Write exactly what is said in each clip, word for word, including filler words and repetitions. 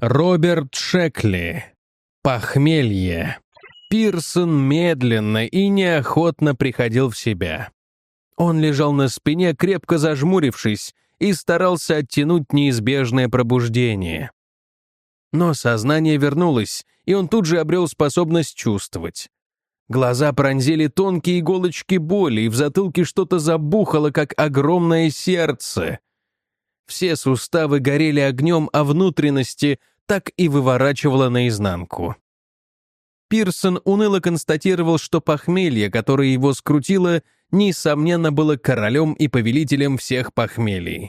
Роберт Шекли. Похмелье. Пирсон медленно и неохотно приходил в себя. Он лежал на спине, крепко зажмурившись, и старался оттянуть неизбежное пробуждение. Но сознание вернулось, и он тут же обрел способность чувствовать. Глаза пронзили тонкие иголочки боли, и в затылке что-то забухало, как огромное сердце. Все суставы горели огнем, а внутренности так и выворачивало наизнанку. Пирсон уныло констатировал, что похмелье, которое его скрутило, несомненно, было королем и повелителем всех похмелий.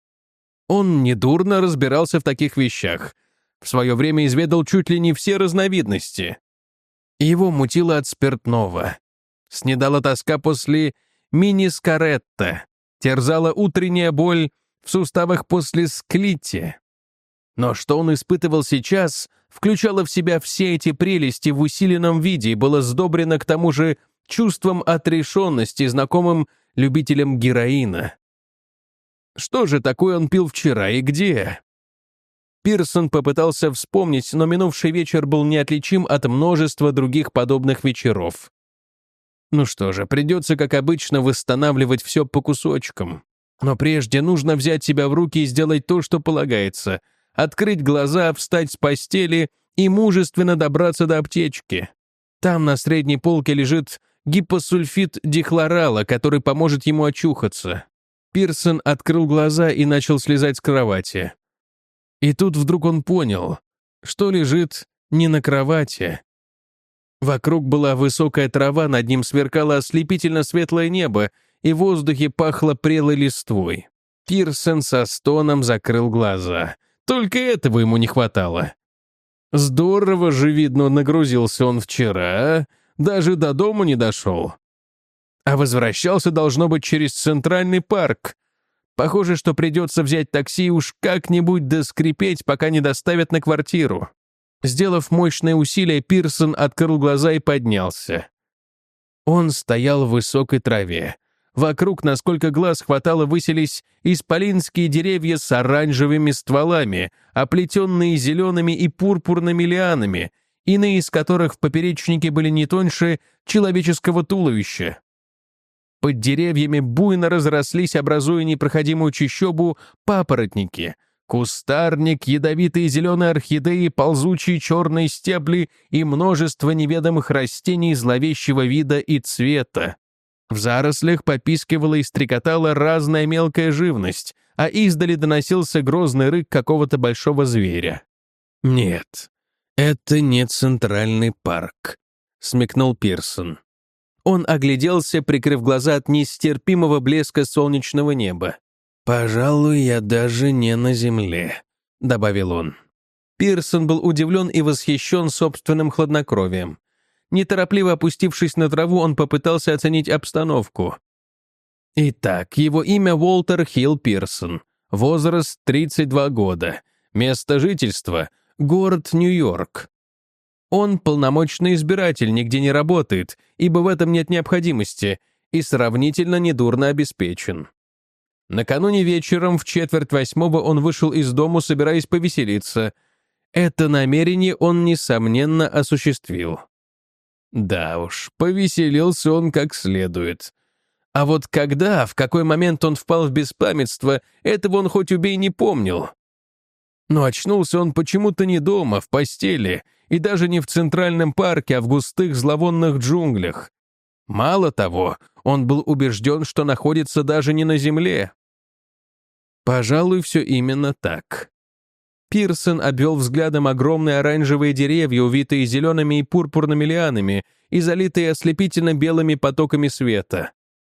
Он недурно разбирался в таких вещах. В свое время изведал чуть ли не все разновидности. Его мутило от спиртного. Снедала тоска после мини-скаретта. Терзала утренняя боль в суставах после склити. Но что он испытывал сейчас, включало в себя все эти прелести в усиленном виде и было сдобрено к тому же чувством отрешенности, знакомым любителям героина. Что же такое он пил вчера и где? Пирсон попытался вспомнить, но минувший вечер был неотличим от множества других подобных вечеров. Ну что же, придется, как обычно, восстанавливать все по кусочкам. Но прежде нужно взять себя в руки и сделать то, что полагается. Открыть глаза, встать с постели и мужественно добраться до аптечки. Там на средней полке лежит гипосульфид дихлорала, который поможет ему очухаться. Пирсон открыл глаза и начал слезать с кровати. И тут вдруг он понял, что лежит не на кровати. Вокруг была высокая трава, над ним сверкало ослепительно светлое небо, и в воздухе пахло прелой листвой. Пирсон со стоном закрыл глаза. Только этого ему не хватало. Здорово же, видно, нагрузился он вчера, а? Даже до дома не дошел. А возвращался, должно быть, через Центральный парк. Похоже, что придется взять такси и уж как-нибудь доскрипеть, пока не доставят на квартиру. Сделав мощное усилие, Пирсон открыл глаза и поднялся. Он стоял в высокой траве. Вокруг, насколько глаз хватало, высились исполинские деревья с оранжевыми стволами, оплетенные зелеными и пурпурными лианами, иные из которых в поперечнике были не тоньше человеческого туловища. Под деревьями буйно разрослись, образуя непроходимую чащобу, папоротники, кустарник, ядовитые зеленые орхидеи, ползучие черные стебли и множество неведомых растений зловещего вида и цвета. В зарослях попискивала и стрекотала разная мелкая живность, а издали доносился грозный рык какого-то большого зверя. «Нет, это не Центральный парк», — смекнул Пирсон. Он огляделся, прикрыв глаза от нестерпимого блеска солнечного неба. «Пожалуй, я даже не на земле», — добавил он. Пирсон был удивлен и восхищен собственным хладнокровием. Неторопливо опустившись на траву, он попытался оценить обстановку. Итак, его имя Уолтер Хилл Пирсон, возраст тридцать два года, место жительства — город Нью-Йорк. Он полномочный избиратель, нигде не работает, ибо в этом нет необходимости, и сравнительно недурно обеспечен. Накануне вечером в четверть восьмого он вышел из дому, собираясь повеселиться. Это намерение он, несомненно, осуществил. Да уж, повеселился он как следует. А вот когда, в какой момент он впал в беспамятство, этого он хоть убей не помнил. Но очнулся он почему-то не дома, в постели, и даже не в Центральном парке, а в густых зловонных джунглях. Мало того, он был убежден, что находится даже не на земле. Пожалуй, все именно так. Пирсон обвел взглядом огромные оранжевые деревья, увитые зелеными и пурпурными лианами и залитые ослепительно белыми потоками света.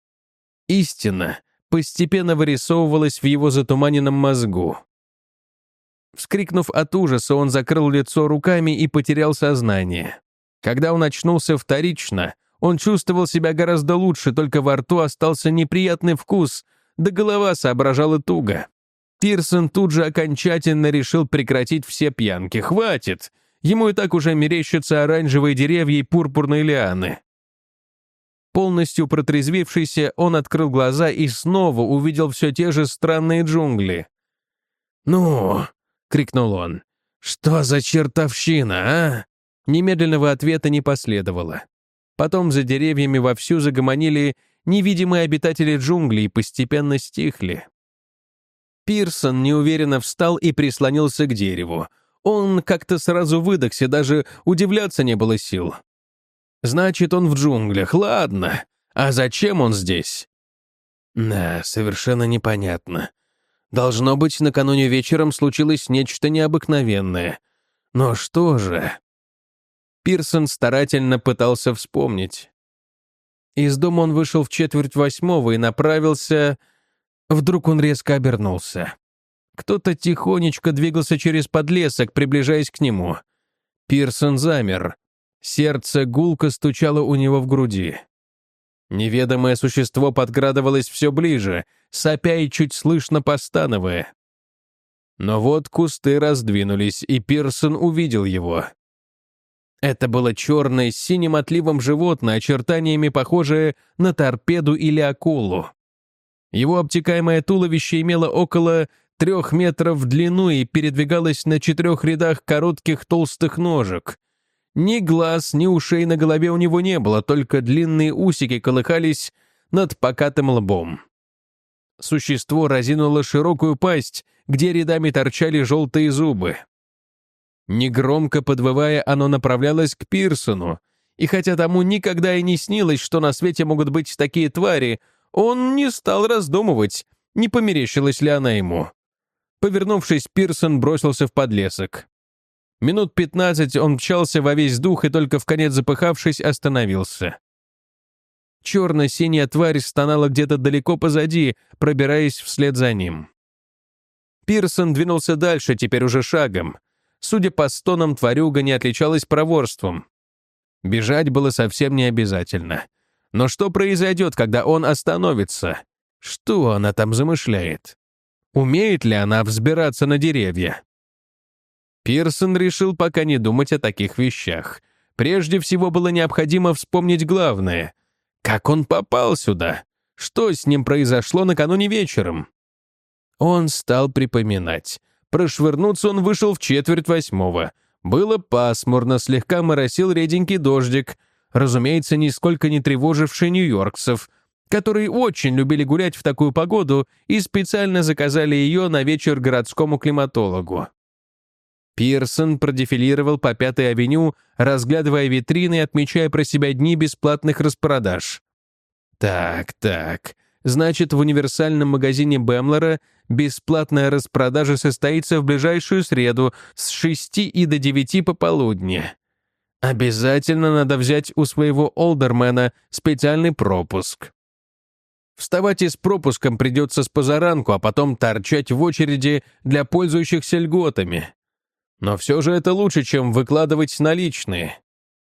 Истина постепенно вырисовывалась в его затуманенном мозгу. Вскрикнув от ужаса, он закрыл лицо руками и потерял сознание. Когда он очнулся вторично, он чувствовал себя гораздо лучше, только во рту остался неприятный вкус, да голова соображала туго. Пирсон тут же окончательно решил прекратить все пьянки. Хватит! Ему и так уже мерещатся оранжевые деревья и пурпурные лианы. Полностью протрезвившийся, он открыл глаза и снова увидел все те же странные джунгли. «Ну!» — крикнул он. «Что за чертовщина, а?» Немедленного ответа не последовало. Потом за деревьями вовсю загомонили невидимые обитатели джунглей и постепенно стихли. Пирсон неуверенно встал и прислонился к дереву. Он как-то сразу выдохся, даже удивляться не было сил. Значит, он в джунглях, ладно. А зачем он здесь? Да, совершенно непонятно. Должно быть, накануне вечером случилось нечто необыкновенное. Но что же? Пирсон старательно пытался вспомнить. Из дома он вышел в четверть восьмого и направился... Вдруг он резко обернулся. Кто-то тихонечко двигался через подлесок, приближаясь к нему. Пирсон замер. Сердце гулко стучало у него в груди. Неведомое существо подкрадывалось все ближе, сопя и чуть слышно постановая. Но вот кусты раздвинулись, и Пирсон увидел его. Это было черное с синим отливом животное, очертаниями похожее на торпеду или акулу. Его обтекаемое туловище имело около трех метров в длину и передвигалось на четырех рядах коротких толстых ножек. Ни глаз, ни ушей на голове у него не было, только длинные усики колыхались над покатым лбом. Существо разинуло широкую пасть, где рядами торчали желтые зубы. Негромко подвывая, оно направлялось к Пирсону, и хотя тому никогда и не снилось, что на свете могут быть такие твари, он не стал раздумывать, не померещилась ли она ему. Повернувшись, Пирсон бросился в подлесок. Минут пятнадцать он мчался во весь дух и только вконец запыхавшись остановился. Черно-синяя тварь стонала где-то далеко позади, пробираясь вслед за ним. Пирсон двинулся дальше, теперь уже шагом. Судя по стонам, тварюга не отличалась проворством. Бежать было совсем не обязательно. Но что произойдет, когда он остановится? Что она там замышляет? Умеет ли она взбираться на деревья? Пирсон решил пока не думать о таких вещах. Прежде всего было необходимо вспомнить главное. Как он попал сюда? Что с ним произошло накануне вечером? Он стал припоминать. Прошвырнуться он вышел в четверть восьмого. Было пасмурно, слегка моросил реденький дождик, разумеется, нисколько не тревоживший нью-йоркцев, которые очень любили гулять в такую погоду и специально заказали ее на вечер городскому климатологу. Пирсон продефилировал по Пятой авеню, разглядывая витрины и отмечая про себя дни бесплатных распродаж. Так, так, значит, в универсальном магазине Бэмлера бесплатная распродажа состоится в ближайшую среду с шести и до девяти пополудни. Обязательно надо взять у своего олдермена специальный пропуск. Вставать и с пропуском придется с позаранку, а потом торчать в очереди для пользующихся льготами. Но все же это лучше, чем выкладывать наличные.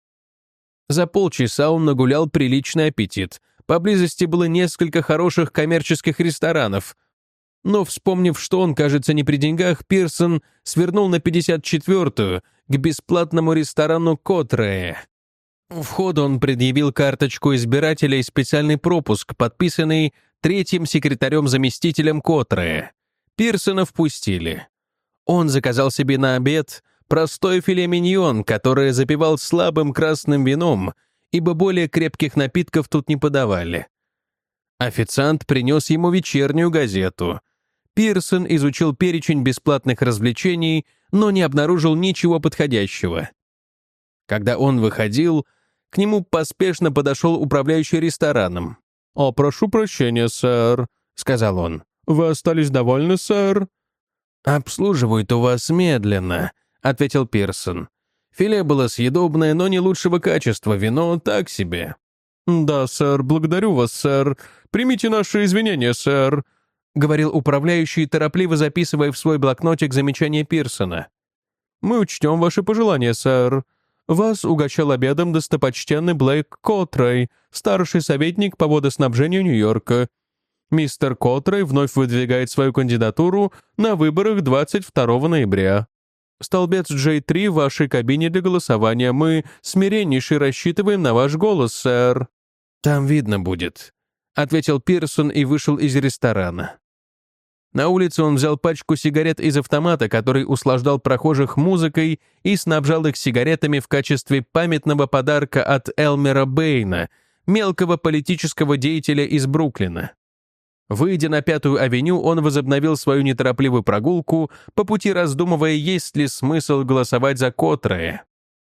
За полчаса он нагулял приличный аппетит. Поблизости было несколько хороших коммерческих ресторанов. Но, вспомнив, что он, кажется, не при деньгах, Пирсон свернул на пятьдесят четвёртую к бесплатному ресторану Котрея. У входа он предъявил карточку избирателя и специальный пропуск, подписанный третьим секретарем-заместителем Котрея. Пирсона впустили. Он заказал себе на обед простой филе миньон, которое запивал слабым красным вином, ибо более крепких напитков тут не подавали. Официант принес ему вечернюю газету. Пирсон изучил перечень бесплатных развлечений, но не обнаружил ничего подходящего. Когда он выходил, к нему поспешно подошел управляющий рестораном. «О, прошу прощения, сэр», — сказал он. «Вы остались довольны, сэр?» «Обслуживают у вас медленно», — ответил Пирсон. «Филе было съедобное, но не лучшего качества, вино так себе». «Да, сэр, благодарю вас, сэр. Примите наши извинения, сэр», — говорил управляющий, торопливо записывая в свой блокнотик замечание Пирсона. «Мы учтем ваши пожелания, сэр. Вас угощал обедом достопочтенный Блейк Котрей, старший советник по водоснабжению Нью-Йорка. Мистер Котрей вновь выдвигает свою кандидатуру на выборах двадцать второго ноября. Столбец джей три в вашей кабине для голосования. Мы смиреннейше рассчитываем на ваш голос, сэр». «Там видно будет», — ответил Пирсон и вышел из ресторана. На улице он взял пачку сигарет из автомата, который услаждал прохожих музыкой и снабжал их сигаретами в качестве памятного подарка от Элмера Бэйна, мелкого политического деятеля из Бруклина. Выйдя на Пятую авеню, он возобновил свою неторопливую прогулку, по пути раздумывая, есть ли смысл голосовать за Котрая.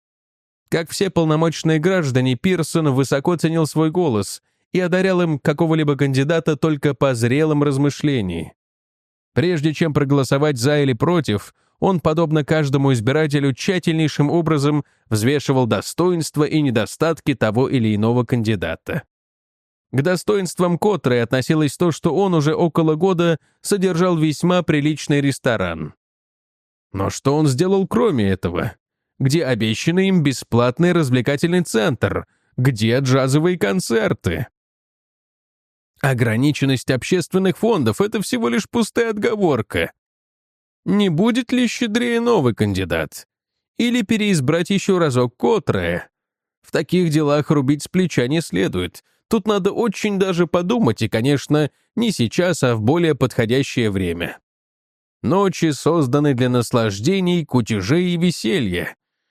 Как все полномочные граждане, Пирсон высоко ценил свой голос и одарял им какого-либо кандидата только по зрелом размышлении. Прежде чем проголосовать за или против, он, подобно каждому избирателю, тщательнейшим образом взвешивал достоинства и недостатки того или иного кандидата. К достоинствам Котрая относилось то, что он уже около года содержал весьма приличный ресторан. Но что он сделал кроме этого? Где обещанный им бесплатный развлекательный центр? Где джазовые концерты? Ограниченность общественных фондов — это всего лишь пустая отговорка. Не будет ли щедрее новый кандидат? Или переизбрать еще разок Котрая? В таких делах рубить с плеча не следует. Тут надо очень даже подумать, и, конечно, не сейчас, а в более подходящее время. Ночи созданы для наслаждений, кутежей и веселья.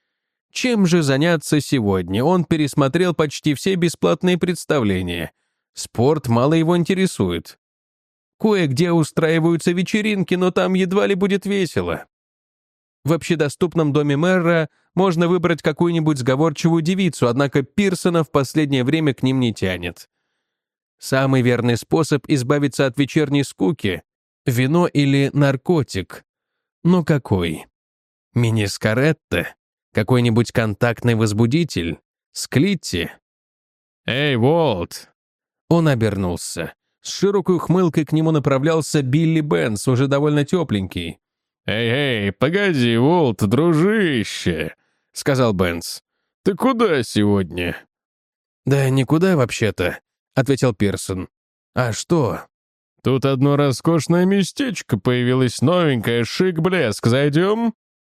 Чем же заняться сегодня? Он пересмотрел почти все бесплатные представления. Спорт мало его интересует. Кое-где устраиваются вечеринки, но там едва ли будет весело. В общедоступном доме мэра можно выбрать какую-нибудь сговорчивую девицу, однако Пирсона в последнее время к ним не тянет. Самый верный способ избавиться от вечерней скуки — вино или наркотик. Но какой? Мини-скаретто? Какой-нибудь контактный возбудитель? Склитти? «Эй, Уолт!» Он обернулся. С широкой ухмылкой к нему направлялся Билли Бенс, уже довольно тепленький. «Эй-эй, погоди, Уолт, дружище!» — сказал Бенс. «Ты куда сегодня?» «Да никуда вообще-то», — ответил Пирсон. «А что?» «Тут одно роскошное местечко появилось, новенькое, шик-блеск. Зайдем?»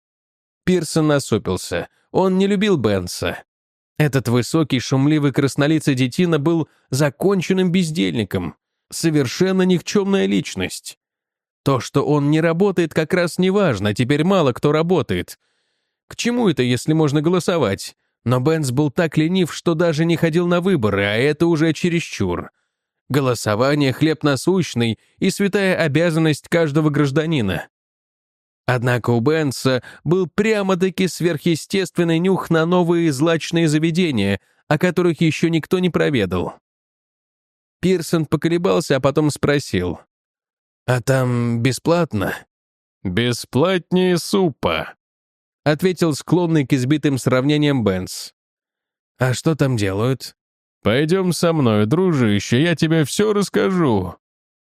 Пирсон насупился. Он не любил Бенса. Этот высокий, шумливый краснолицый детина был законченным бездельником. Совершенно никчемная личность. То, что он не работает, как раз не важно, теперь мало кто работает. К чему это, если можно голосовать? Но Бенс был так ленив, что даже не ходил на выборы, а это уже чересчур. Голосование — хлеб насущный и святая обязанность каждого гражданина. Однако у Бенса был прямо-таки сверхъестественный нюх на новые злачные заведения, о которых еще никто не проведал. Пирсон поколебался, а потом спросил. «А там бесплатно?» «Бесплатнее супа», — ответил склонный к избитым сравнениям Бенс. «А что там делают?» «Пойдем со мной, дружище, я тебе все расскажу».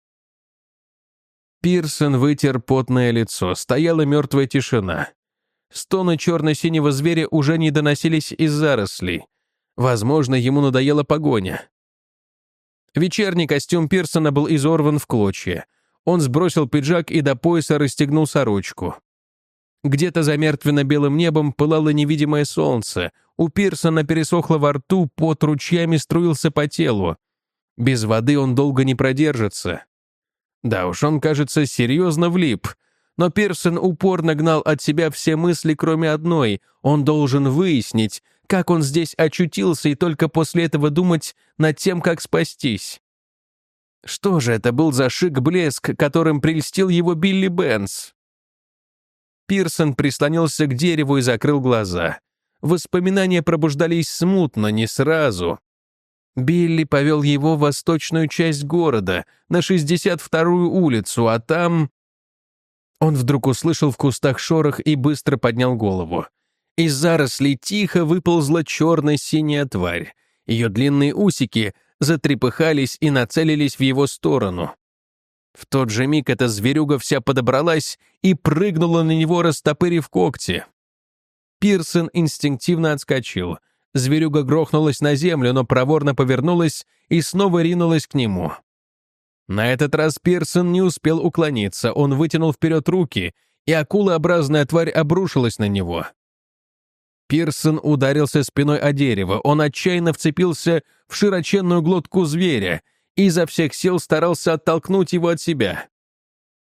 Пирсон вытер потное лицо, стояла мертвая тишина. Стоны черно-синего зверя уже не доносились из зарослей. Возможно, ему надоела погоня. Вечерний костюм Пирсона был изорван в клочья. Он сбросил пиджак и до пояса расстегнул сорочку. Где-то за мертвенно-белым небом пылало невидимое солнце. У Пирсона пересохло во рту, пот ручьями струился по телу. Без воды он долго не продержится. Да уж, он, кажется, серьезно влип. Но Пирсон упорно гнал от себя все мысли, кроме одной. Он должен выяснить, как он здесь очутился, и только после этого думать над тем, как спастись. Что же это был за шик-блеск, которым прельстил его Билли Бенс? Пирсон прислонился к дереву и закрыл глаза. Воспоминания пробуждались смутно, не сразу. Билли повел его в восточную часть города, на шестьдесят вторую улицу, а там... Он вдруг услышал в кустах шорох и быстро поднял голову. Из зарослей тихо выползла черно-синяя тварь. Ее длинные усики затрепыхались и нацелились в его сторону. В тот же миг эта зверюга вся подобралась и прыгнула на него, растопырив когти. Пирсон инстинктивно отскочил. Зверюга грохнулась на землю, но проворно повернулась и снова ринулась к нему. На этот раз Пирсон не успел уклониться, он вытянул вперед руки, и акулообразная тварь обрушилась на него. Пирсон ударился спиной о дерево, он отчаянно вцепился в широченную глотку зверя и изо всех сил старался оттолкнуть его от себя.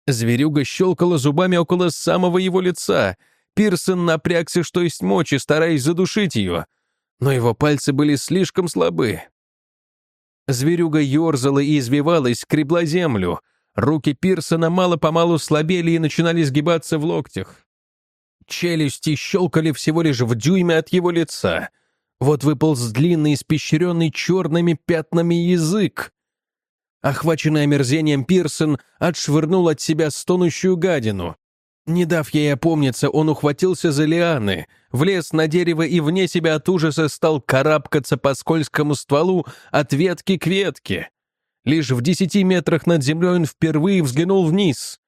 Зверюга щелкала зубами около самого его лица. Пирсон напрягся, что есть мочи, стараясь задушить ее, но его пальцы были слишком слабы. Зверюга ерзала и извивалась, скребла землю. Руки Пирсона мало-помалу слабели и начинали сгибаться в локтях. Челюсти щелкали всего лишь в дюйме от его лица. Вот выполз длинный, испещренный черными пятнами язык. Охваченный омерзением, Пирсон отшвырнул от себя стонущую гадину. Не дав ей опомниться, он ухватился за лианы, влез на дерево и вне себя от ужаса стал карабкаться по скользкому стволу от ветки к ветке. Лишь в десяти метрах над землей он впервые взглянул вниз.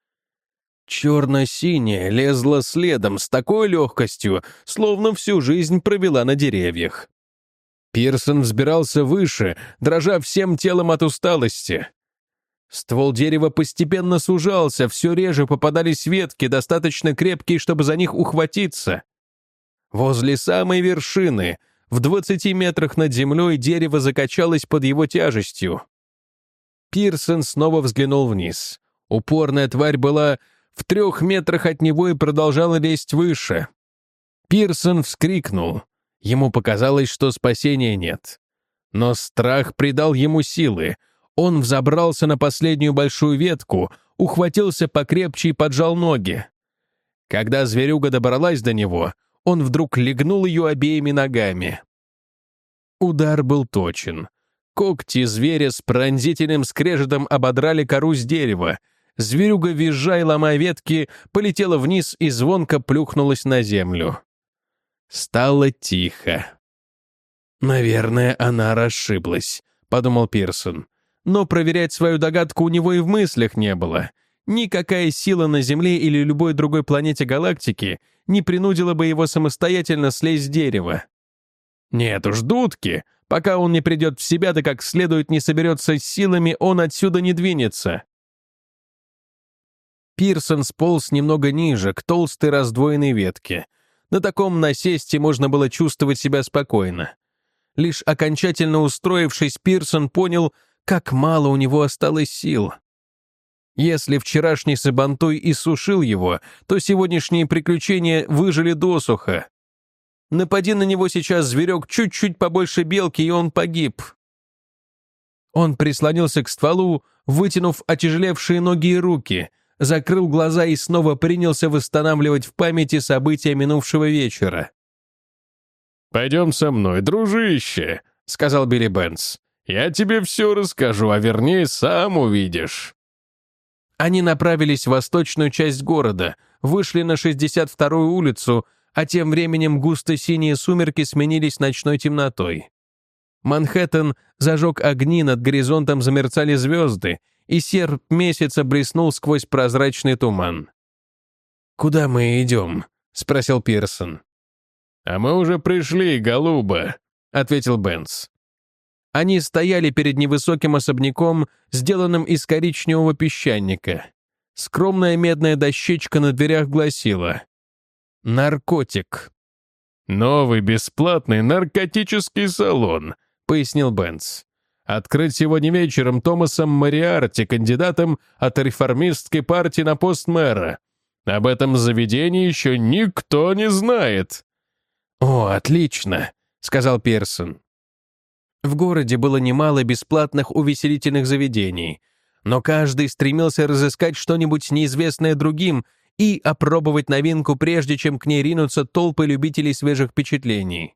Черно-синяя лезла следом с такой легкостью, словно всю жизнь провела на деревьях. Пирсон взбирался выше, дрожа всем телом от усталости. Ствол дерева постепенно сужался, все реже попадались ветки, достаточно крепкие, чтобы за них ухватиться. Возле самой вершины, в двадцати метрах над землей, дерево закачалось под его тяжестью. Пирсон снова взглянул вниз. Упорная тварь была в трех метрах от него и продолжала лезть выше. Пирсон вскрикнул. Ему показалось, что спасения нет. Но страх придал ему силы. Он взобрался на последнюю большую ветку, ухватился покрепче и поджал ноги. Когда зверюга добралась до него, он вдруг легнул ее обеими ногами. Удар был точен. Когти зверя с пронзительным скрежетом ободрали кору с дерева. Зверюга, визжа и ломая ветки, полетела вниз и звонко плюхнулась на землю. Стало тихо. «Наверное, она расшиблась», — подумал Пирсон. Но проверять свою догадку у него и в мыслях не было. Никакая сила на Земле или любой другой планете галактики не принудила бы его самостоятельно слезть с дерева. Нет уж, дудки, пока он не придет в себя, да как следует не соберется с силами, он отсюда не двинется. Пирсон сполз немного ниже, к толстой раздвоенной ветке. На таком насесте можно было чувствовать себя спокойно. Лишь окончательно устроившись, Пирсон понял, как мало у него осталось сил. Если вчерашний сабантуй иссушил его, то сегодняшние приключения выжили досуха. Напади на него сейчас зверек чуть-чуть побольше белки, и он погиб. Он прислонился к стволу, вытянув отяжелевшие ноги и руки, закрыл глаза и снова принялся восстанавливать в памяти события минувшего вечера. «Пойдем со мной, дружище», — сказал Билли Бенц. «Я тебе все расскажу, а вернее, сам увидишь». Они направились в восточную часть города, вышли на шестьдесят вторую улицу, а тем временем густо-синие сумерки сменились ночной темнотой. Манхэттен зажег огни, над горизонтом замерцали звезды, и серп месяца блеснул сквозь прозрачный туман. «Куда мы идем?» — спросил Пирсон. «А мы уже пришли, голуба», — ответил Бенц. Они стояли перед невысоким особняком, сделанным из коричневого песчаника. Скромная медная дощечка на дверях гласила «Наркотик». «Новый бесплатный наркотический салон», — пояснил Бенц. «Открыт сегодня вечером Томасом Мориарти, кандидатом от реформистской партии на пост мэра. Об этом заведении еще никто не знает». «О, отлично», — сказал Пирсон. В городе было немало бесплатных увеселительных заведений, но каждый стремился разыскать что-нибудь неизвестное другим и опробовать новинку, прежде чем к ней ринутся толпы любителей свежих впечатлений.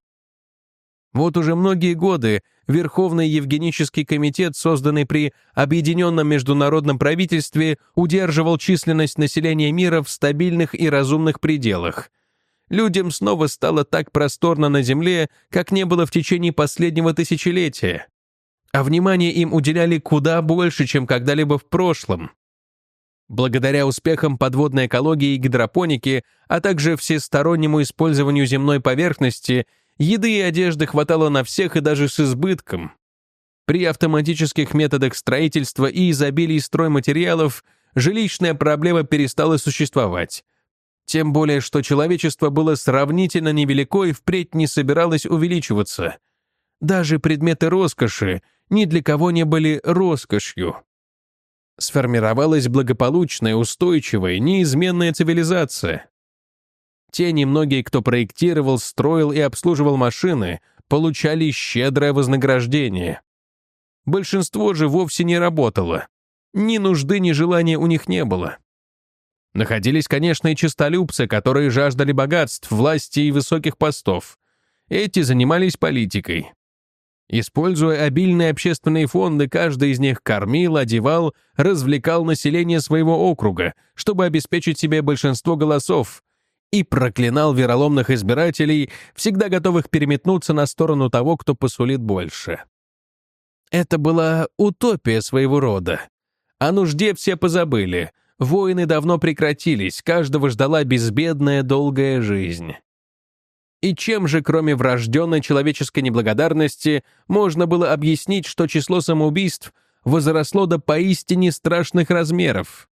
Вот уже многие годы Верховный Евгенический комитет, созданный при Объединенном международном правительстве, удерживал численность населения мира в стабильных и разумных пределах. Людям снова стало так просторно на Земле, как не было в течение последнего тысячелетия. А внимание им уделяли куда больше, чем когда-либо в прошлом. Благодаря успехам подводной экологии и гидропоники, а также всестороннему использованию земной поверхности, еды и одежды хватало на всех и даже с избытком. При автоматических методах строительства и изобилии стройматериалов жилищная проблема перестала существовать. Тем более, что человечество было сравнительно невелико и впредь не собиралось увеличиваться. Даже предметы роскоши ни для кого не были роскошью. Сформировалась благополучная, устойчивая, неизменная цивилизация. Те немногие, кто проектировал, строил и обслуживал машины, получали щедрое вознаграждение. Большинство же вовсе не работало. Ни нужды, ни желания у них не было. Находились, конечно, и честолюбцы, которые жаждали богатств, власти и высоких постов. Эти занимались политикой. Используя обильные общественные фонды, каждый из них кормил, одевал, развлекал население своего округа, чтобы обеспечить себе большинство голосов, и проклинал вероломных избирателей, всегда готовых переметнуться на сторону того, кто посулит больше. Это была утопия своего рода. О нужде все позабыли, войны давно прекратились, каждого ждала безбедная долгая жизнь. И чем же, кроме врожденной человеческой неблагодарности, можно было объяснить, что число самоубийств возросло до поистине страшных размеров?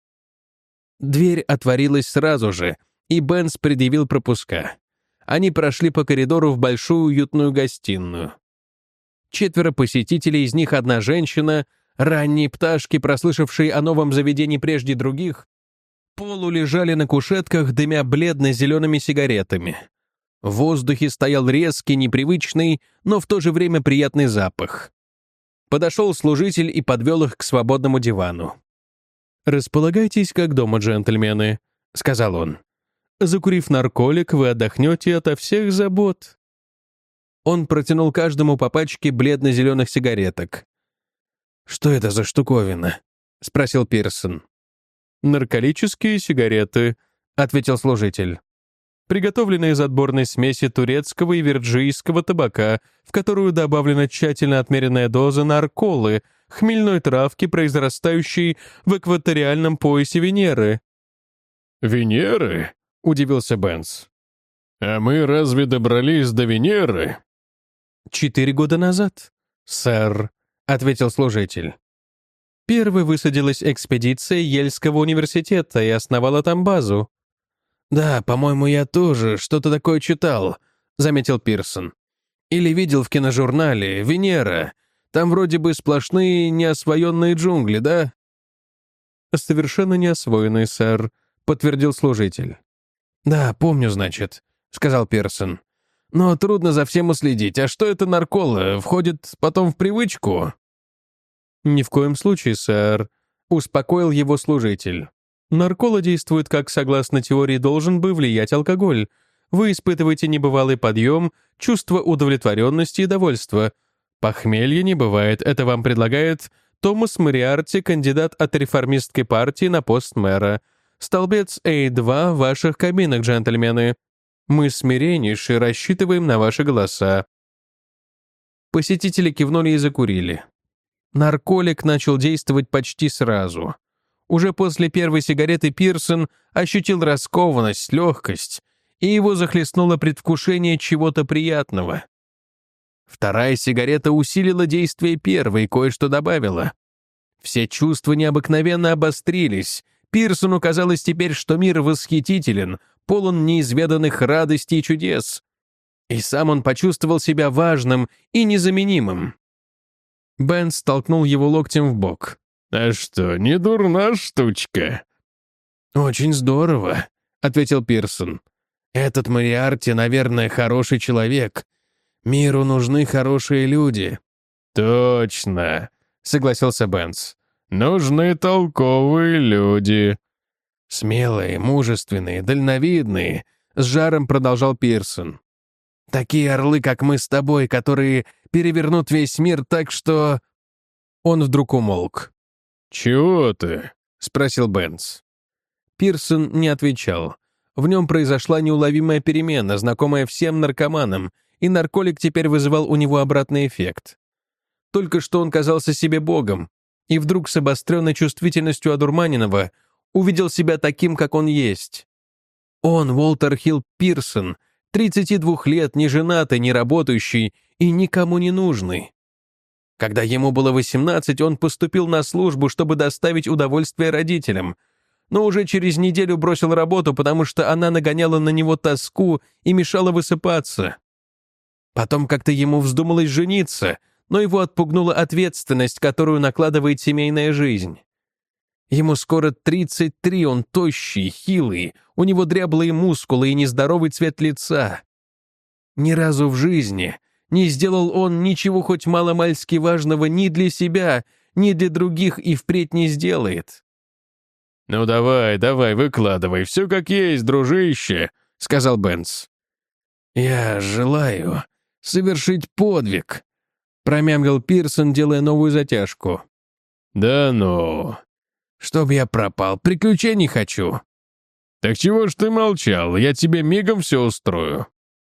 Дверь отворилась сразу же, и Бенц предъявил пропуска. Они прошли по коридору в большую уютную гостиную. Четверо посетителей, из них одна женщина, ранние пташки, прослышавшие о новом заведении прежде других, полулежали на кушетках, дымя бледно-зелеными сигаретами. В воздухе стоял резкий, непривычный, но в то же время приятный запах. Подошел служитель и подвел их к свободному дивану. «Располагайтесь как дома, джентльмены», — сказал он. «Закурив нарколик, вы отдохнете ото всех забот». Он протянул каждому по пачке бледно-зеленых сигареток. «Что это за штуковина?» — спросил Пирсон. «Нарколические сигареты», — ответил служитель. «Приготовленные из отборной смеси турецкого и вирджийского табака, в которую добавлена тщательно отмеренная доза нарколы, хмельной травки, произрастающей в экваториальном поясе Венеры». «Венеры?» — удивился Бенц. «А мы разве добрались до Венеры?» «Четыре года назад, сэр», — ответил служитель. «Первой высадилась экспедиция Ельского университета и основала там базу». «Да, по-моему, я тоже что-то такое читал», — заметил Пирсон. «Или видел в киножурнале «Венера». Там вроде бы сплошные неосвоенные джунгли, да?» «Совершенно неосвоенные, сэр», — подтвердил служитель. «Да, помню, значит», — сказал Пирсон. «Но трудно за всем уследить. А что это наркола? Входит потом в привычку?» «Ни в коем случае, сэр», — успокоил его служитель. «Наркола действует, как, согласно теории, должен бы влиять алкоголь. Вы испытываете небывалый подъем, чувство удовлетворенности и довольства. Похмелья не бывает. Это вам предлагает Томас Мориарти, кандидат от реформистской партии на пост мэра. Столбец эй два в ваших кабинах, джентльмены. Мы смиреннейше рассчитываем на ваши голоса». Посетители кивнули и закурили. Нарколик начал действовать почти сразу. Уже после первой сигареты Пирсон ощутил раскованность, легкость, и его захлестнуло предвкушение чего-то приятного. Вторая сигарета усилила действие первой, кое-что добавила. Все чувства необыкновенно обострились. Пирсону казалось теперь, что мир восхитителен, полон неизведанных радостей и чудес. И сам он почувствовал себя важным и незаменимым. Бенц столкнул его локтем в бок. «А что, не дурна штучка?» «Очень здорово», — ответил Пирсон. «Этот Мориарти, наверное, хороший человек. Миру нужны хорошие люди». «Точно», — согласился Бенц. «Нужны толковые люди». «Смелые, мужественные, дальновидные», — с жаром продолжал Пирсон. «Такие орлы, как мы с тобой, которые перевернут весь мир так, что...» Он вдруг умолк. «Чего ты?» — спросил Бенц. Пирсон не отвечал. В нем произошла неуловимая перемена, знакомая всем наркоманам, и нарколик теперь вызывал у него обратный эффект. Только что он казался себе богом, и вдруг с обостренной чувствительностью одурманенного увидел себя таким, как он есть. Он, Уолтер Хилл Пирсон, тридцати двух лет, не женатый, не работающий и никому не нужный. Когда ему было восемнадцать, он поступил на службу, чтобы доставить удовольствие родителям, но уже через неделю бросил работу, потому что она нагоняла на него тоску и мешала высыпаться. Потом как-то ему вздумалось жениться, но его отпугнула ответственность, которую накладывает семейная жизнь. Ему скоро тридцать три, он тощий, хилый, у него дряблые мускулы и нездоровый цвет лица. Ни разу в жизни не сделал он ничего хоть маломальски важного ни для себя, ни для других и впредь не сделает. «Ну давай, давай, выкладывай, все как есть, дружище», — сказал Бенц. «Я желаю совершить подвиг», — промямлил Пирсон, делая новую затяжку. «Да ну...» «Чтоб я пропал, приключений хочу». «Так чего ж ты молчал? Я тебе мигом все устрою».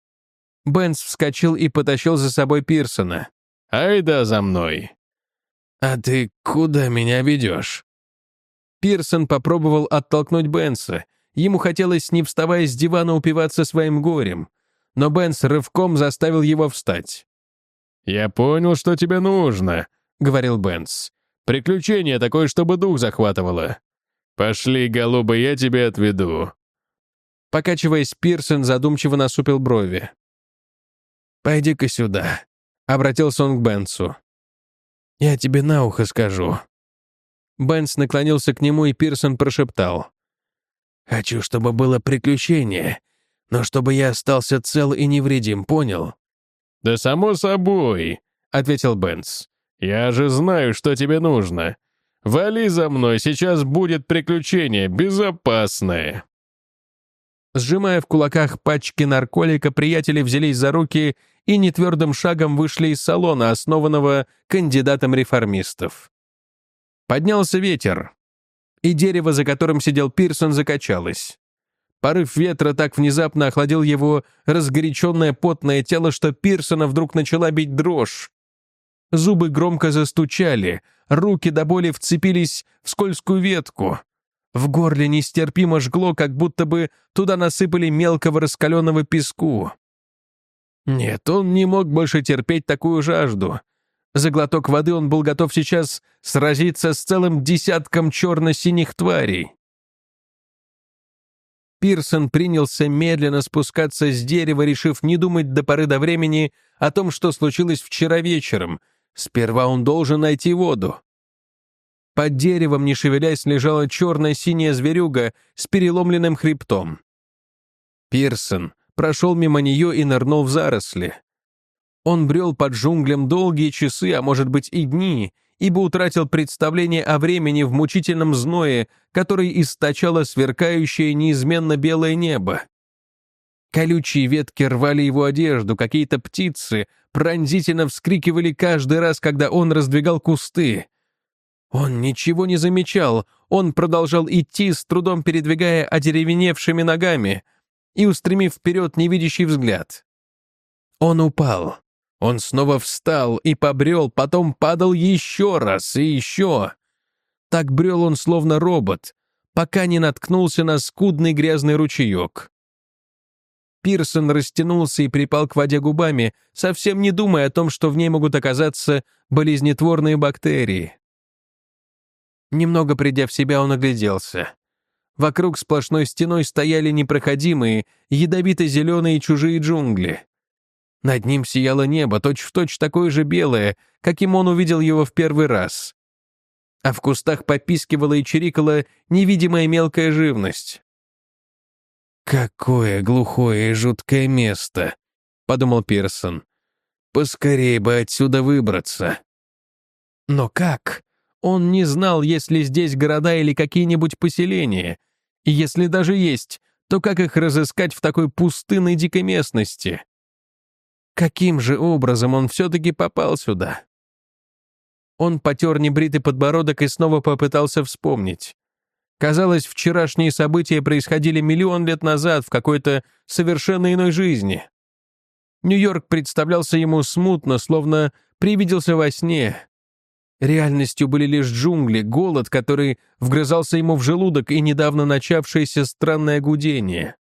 Бенц вскочил и потащил за собой Пирсона. «Ай да за мной». «А ты куда меня ведешь?» Пирсон попробовал оттолкнуть Бенца. Ему хотелось, не вставая с дивана, упиваться своим горем. Но Бенц рывком заставил его встать. «Я понял, что тебе нужно», — говорил Бенц. «Приключение такое, чтобы дух захватывало. Пошли, голубы, я тебя отведу». Покачиваясь, Пирсон задумчиво насупил брови. «Пойди-ка сюда», — обратился он к Бенцу. «Я тебе на ухо скажу». Бенц наклонился к нему, и Пирсон прошептал. «Хочу, чтобы было приключение, но чтобы я остался цел и невредим, понял?» «Да само собой», — ответил Бенц. «Я же знаю, что тебе нужно. Вали за мной, сейчас будет приключение, безопасное». Сжимая в кулаках пачки нарколика, приятели взялись за руки и нетвердым шагом вышли из салона, основанного кандидатом реформистов. Поднялся ветер, и дерево, за которым сидел Пирсон, закачалось. Порыв ветра так внезапно охладил его разгоряченное потное тело, что Пирсона вдруг начала бить дрожь. Зубы громко застучали, руки до боли вцепились в скользкую ветку. В горле нестерпимо жгло, как будто бы туда насыпали мелкого раскаленного песку. Нет, он не мог больше терпеть такую жажду. За глоток воды он был готов сейчас сразиться с целым десятком черно-синих тварей. Пирсон принялся медленно спускаться с дерева, решив не думать до поры до времени о том, что случилось вчера вечером. Сперва он должен найти воду. Под деревом, не шевелясь, лежала черно-синяя зверюга с переломленным хребтом. Пирсон прошел мимо нее и нырнул в заросли. Он брел под джунглям долгие часы, а может быть и дни, ибо утратил представление о времени в мучительном зное, который источало сверкающее неизменно белое небо. Колючие ветки рвали его одежду, какие-то птицы пронзительно вскрикивали каждый раз, когда он раздвигал кусты. Он ничего не замечал, он продолжал идти, с трудом передвигая одеревеневшими ногами и устремив вперед невидящий взгляд. Он упал. Он снова встал и побрел, потом падал еще раз и еще. Так брел он словно робот, пока не наткнулся на скудный грязный ручеек. Пирсон растянулся и припал к воде губами, совсем не думая о том, что в ней могут оказаться болезнетворные бактерии. Немного придя в себя, он огляделся. Вокруг сплошной стеной стояли непроходимые, ядовито-зеленые чужие джунгли. Над ним сияло небо, точь-в-точь такое же белое, каким он увидел его в первый раз. А в кустах попискивала и чирикала невидимая мелкая живность. «Какое глухое и жуткое место», — подумал Пирсон. «Поскорей бы отсюда выбраться». Но как? Он не знал, есть ли здесь города или какие-нибудь поселения. И если даже есть, то как их разыскать в такой пустынной дикой местности? Каким же образом он все-таки попал сюда? Он потер небритый подбородок и снова попытался вспомнить. Казалось, вчерашние события происходили миллион лет назад в какой-то совершенно иной жизни. Нью-Йорк представлялся ему смутно, словно привиделся во сне. Реальностью были лишь джунгли, голод, который вгрызался ему в желудок, и недавно начавшееся странное гудение.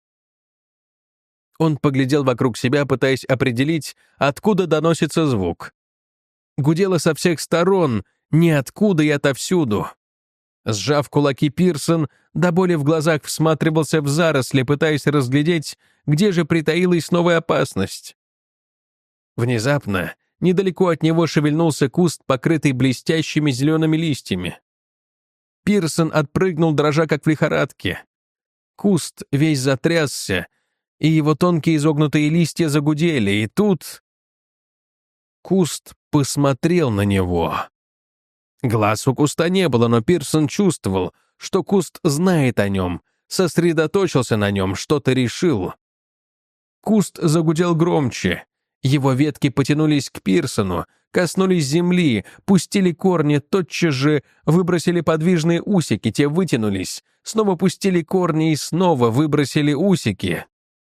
Он поглядел вокруг себя, пытаясь определить, откуда доносится звук. Гудело со всех сторон, ниоткуда и отовсюду. Сжав кулаки, Пирсон до боли в глазах всматривался в заросли, пытаясь разглядеть, где же притаилась новая опасность. Внезапно недалеко от него шевельнулся куст, покрытый блестящими зелеными листьями. Пирсон отпрыгнул, дрожа как в лихорадке. Куст весь затрясся, и его тонкие изогнутые листья загудели, и тут... Куст посмотрел на него. Глаз у куста не было, но Пирсон чувствовал, что куст знает о нем, сосредоточился на нем, что-то решил. Куст загудел громче. Его ветки потянулись к Пирсону, коснулись земли, пустили корни, тотчас же выбросили подвижные усики, те вытянулись, снова пустили корни и снова выбросили усики.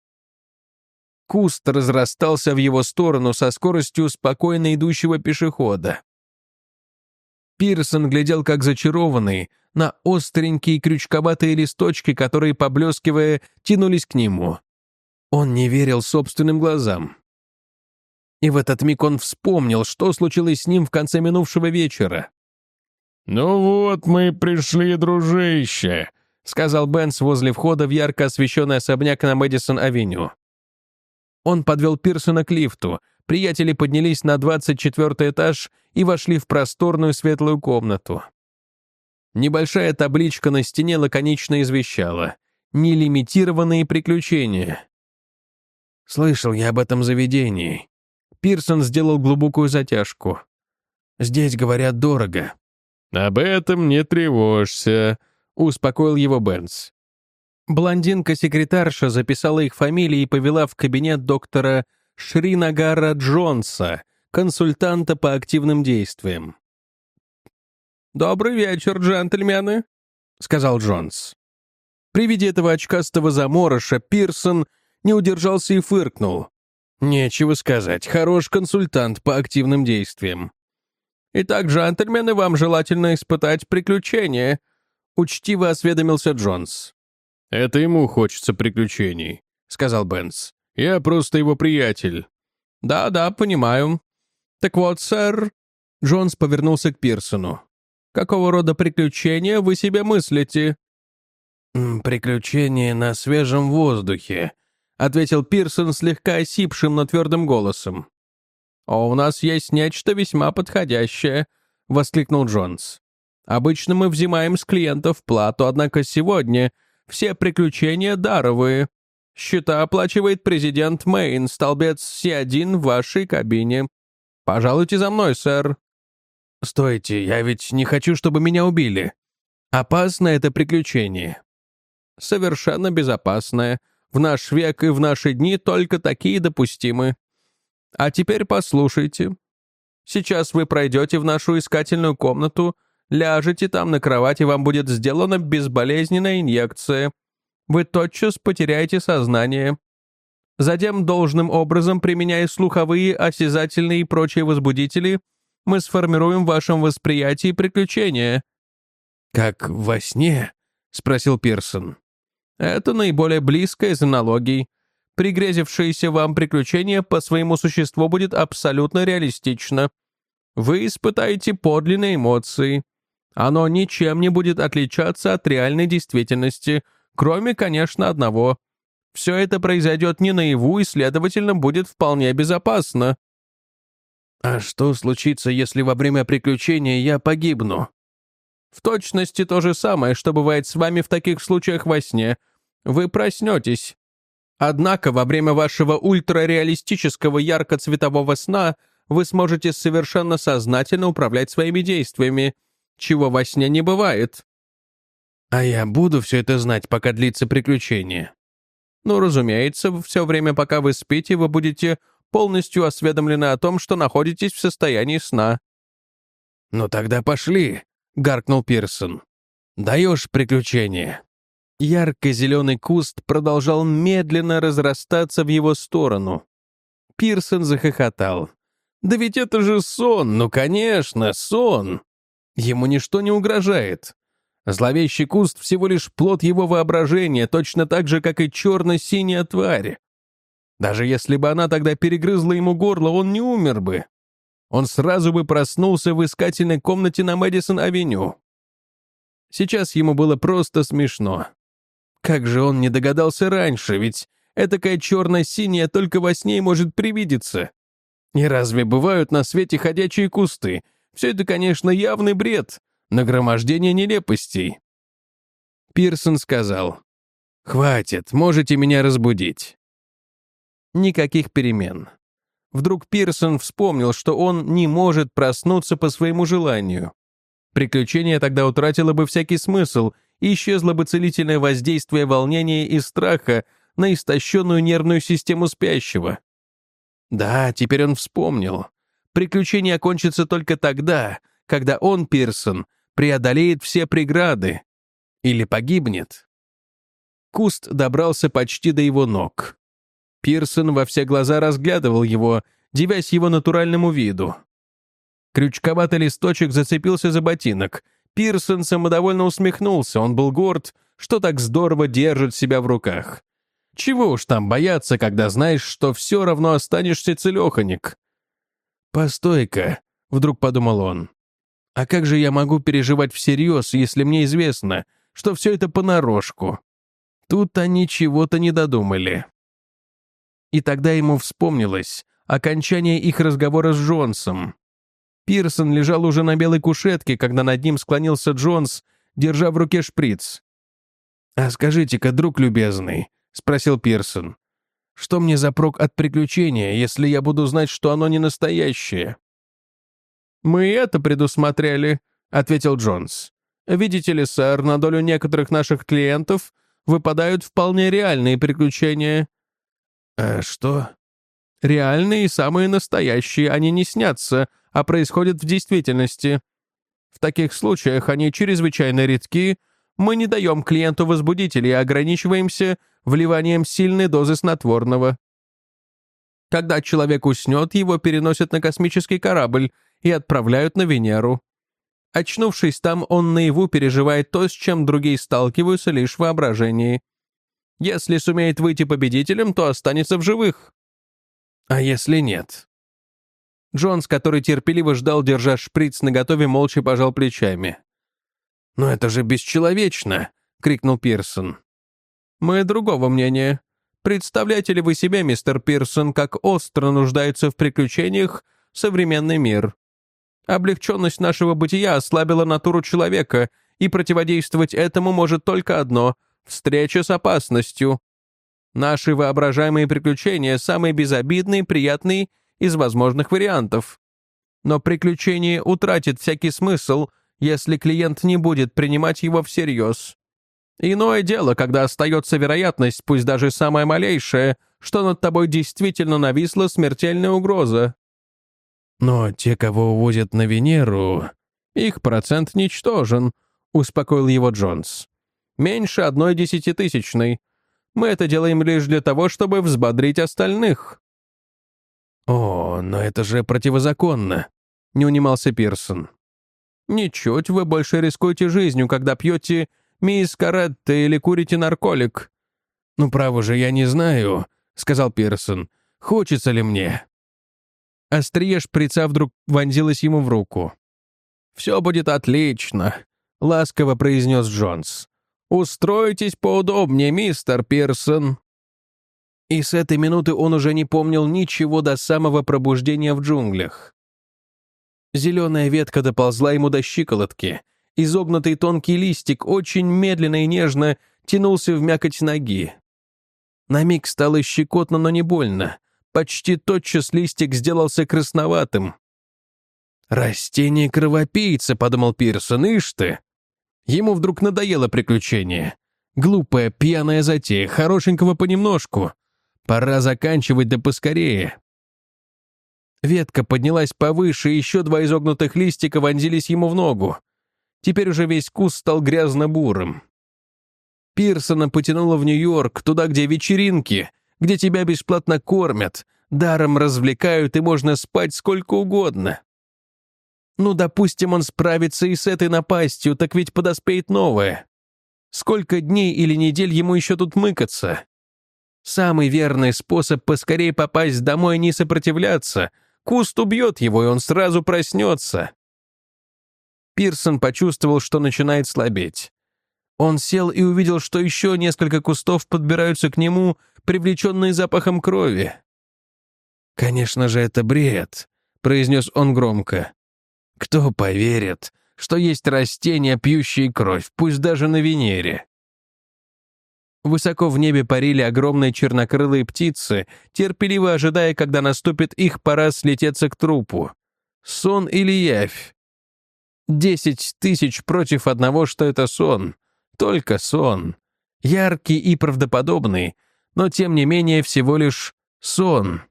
Куст разрастался в его сторону со скоростью спокойно идущего пешехода. Пирсон глядел как зачарованный на остренькие крючковатые листочки, которые, поблескивая, тянулись к нему. Он не верил собственным глазам. И в этот миг он вспомнил, что случилось с ним в конце минувшего вечера. «Ну вот мы и пришли, дружище», — сказал Бенс возле входа в ярко освещенный особняк на Мэдисон-авеню. Он подвел Пирсона к лифту. Приятели поднялись на двадцать четвёртый этаж и вошли в просторную светлую комнату. Небольшая табличка на стене лаконично извещала: «Нелимитированные приключения». Слышал я об этом заведении. Пирсон сделал глубокую затяжку. «Здесь, говорят, дорого». «Об этом не тревожься», — успокоил его Бенс. Блондинка-секретарша записала их фамилии и повела в кабинет доктора Шринагара Джонса, консультанта по активным действиям. «Добрый вечер, джентльмены», — сказал Джонс. При виде этого очкастого заморыша Пирсон не удержался и фыркнул. Нечего сказать, хорош консультант по активным действиям. «Итак, джентльмены, вам желательно испытать приключения», — учтиво осведомился Джонс. «Это ему хочется приключений», — сказал Бенс. «Я просто его приятель». «Да-да, понимаю. Так вот, сэр...» Джонс повернулся к Пирсону. «Какого рода приключения вы себе мыслите?» «Приключения на свежем воздухе», — ответил Пирсон слегка осипшим, но твердым голосом. «О, у нас есть нечто весьма подходящее», — воскликнул Джонс. «Обычно мы взимаем с клиентов плату, однако сегодня все приключения даровые. Счета оплачивает президент Мэйн, столбец Си один в вашей кабине. Пожалуйте за мной, сэр». «Стойте, я ведь не хочу, чтобы меня убили. Опасно это приключение». «Совершенно безопасное. В наш век и в наши дни только такие допустимы. А теперь послушайте. Сейчас вы пройдете в нашу искательную комнату, ляжете там на кровати, вам будет сделана безболезненная инъекция. Вы тотчас потеряете сознание. Затем, должным образом, применяя слуховые, осязательные и прочие возбудители, мы сформируем в вашем восприятии приключения». «Как во сне?» — спросил Пирсон. «Это наиболее близкое из аналогий. Пригрезившееся вам приключение по своему существу будет абсолютно реалистично. Вы испытаете подлинные эмоции. Оно ничем не будет отличаться от реальной действительности, кроме, конечно, одного. Все это произойдет не наяву и, следовательно, будет вполне безопасно». «А что случится, если во время приключения я погибну?» «В точности то же самое, что бывает с вами в таких случаях во сне. Вы проснетесь. Однако во время вашего ультрареалистического яркоцветового сна вы сможете совершенно сознательно управлять своими действиями, чего во сне не бывает». «А я буду все это знать, пока длится приключение?» «Ну, разумеется, все время, пока вы спите, вы будете полностью осведомлены о том, что находитесь в состоянии сна». «Ну тогда пошли», — гаркнул Пирсон. «Даешь приключение». Ярко-зеленый куст продолжал медленно разрастаться в его сторону. Пирсон захохотал. «Да ведь это же сон! Ну, конечно, сон!» Ему ничто не угрожает. Зловещий куст всего лишь плод его воображения, точно так же, как и черно-синяя тварь. Даже если бы она тогда перегрызла ему горло, он не умер бы. Он сразу бы проснулся в искательной комнате на Мэдисон-авеню. Сейчас ему было просто смешно. Как же он не догадался раньше, ведь этакая черно-синяя только во сне и может привидеться. И разве бывают на свете ходячие кусты? Все это, конечно, явный бред. Нагромождение нелепостей. Пирсон сказал: «Хватит, можете меня разбудить». Никаких перемен. Вдруг Пирсон вспомнил, что он не может проснуться по своему желанию. Приключение тогда утратило бы всякий смысл, и исчезло бы целительное воздействие волнения и страха на истощенную нервную систему спящего. Да, теперь он вспомнил. Приключение окончится только тогда, когда он, Пирсон, преодолеет все преграды. Или погибнет. Куст добрался почти до его ног. Пирсон во все глаза разглядывал его, дивясь его натуральному виду. Крючковатый листочек зацепился за ботинок. Пирсон самодовольно усмехнулся, он был горд, что так здорово держит себя в руках. Чего уж там бояться, когда знаешь, что все равно останешься целеханик. «Постой-ка», — вдруг подумал он, — «а как же я могу переживать всерьез, если мне известно, что все это понарошку? Тут они чего-то не додумали». И тогда ему вспомнилось окончание их разговора с Джонсом. Пирсон лежал уже на белой кушетке, когда над ним склонился Джонс, держа в руке шприц. «А скажите-ка, друг любезный», — спросил Пирсон, — «что мне за прок от приключения, если я буду знать, что оно не настоящее?» «Мы и это предусмотрели», — ответил Джонс. «Видите ли, сэр, на долю некоторых наших клиентов выпадают вполне реальные приключения». «А что?» «Реальные и самые настоящие, они не снятся, а происходят в действительности. В таких случаях они чрезвычайно редки, мы не даем клиенту возбудителей, а ограничиваемся вливанием сильной дозы снотворного. Когда человек уснет, его переносят на космический корабль и отправляют на Венеру. Очнувшись там, он наяву переживает то, с чем другие сталкиваются лишь в воображении. Если сумеет выйти победителем, то останется в живых. А если нет?» Джонс, который терпеливо ждал, держа шприц наготове, молча пожал плечами. «Но это же бесчеловечно!» — крикнул Пирсон. «Мы другого мнения. Представляете ли вы себе, мистер Пирсон, как остро нуждается в приключениях современный мир? Облегченность нашего бытия ослабила натуру человека, и противодействовать этому может только одно — встреча с опасностью. Наши воображаемые приключения — самый безобидный, приятный из возможных вариантов. Но приключение утратит всякий смысл, если клиент не будет принимать его всерьез. Иное дело, когда остается вероятность, пусть даже самая малейшая, что над тобой действительно нависла смертельная угроза». «Но те, кого увозят на Венеру, их процент ничтожен», — успокоил его Джонс. «Меньше одной десятитысячной. Мы это делаем лишь для того, чтобы взбодрить остальных». «О, но это же противозаконно», — не унимался Пирсон. «Ничуть, вы больше рискуете жизнью, когда пьете мисс Каретте или курите нарколик». «Ну, право же, я не знаю», — сказал Пирсон. «Хочется ли мне?» Острие шприца вдруг вонзилось ему в руку. «Все будет отлично», — ласково произнес Джонс. «Устройтесь поудобнее, мистер Пирсон». И с этой минуты он уже не помнил ничего до самого пробуждения в джунглях. Зеленая ветка доползла ему до щиколотки. Изогнутый тонкий листик очень медленно и нежно тянулся в мякоть ноги. На миг стало щекотно, но не больно. Почти тотчас листик сделался красноватым. «Растение-кровопийца», — подумал Пирсон, — «ишь ты!» Ему вдруг надоело приключение. Глупая, пьяная затея, хорошенького понемножку. Пора заканчивать, да поскорее. Ветка поднялась повыше, и еще два изогнутых листика вонзились ему в ногу. Теперь уже весь куст стал грязно-бурым. Пирсона потянуло в Нью-Йорк, туда, где вечеринки, где тебя бесплатно кормят, даром развлекают и можно спать сколько угодно. Ну, допустим, он справится и с этой напастью, так ведь подоспеет новое. Сколько дней или недель ему еще тут мыкаться? Самый верный способ поскорее попасть домой и не сопротивляться. Куст убьет его, и он сразу проснется. Пирсон почувствовал, что начинает слабеть. Он сел и увидел, что еще несколько кустов подбираются к нему, привлеченные запахом крови. «Конечно же, это бред», — произнес он громко. «Кто поверит, что есть растения, пьющие кровь, пусть даже на Венере. Высоко в небе парили огромные чернокрылые птицы, терпеливо ожидая, когда наступит их пора слететься к трупу. Сон или явь? Десять тысяч против одного, что это сон. Только сон. Яркий и правдоподобный, но тем не менее всего лишь сон.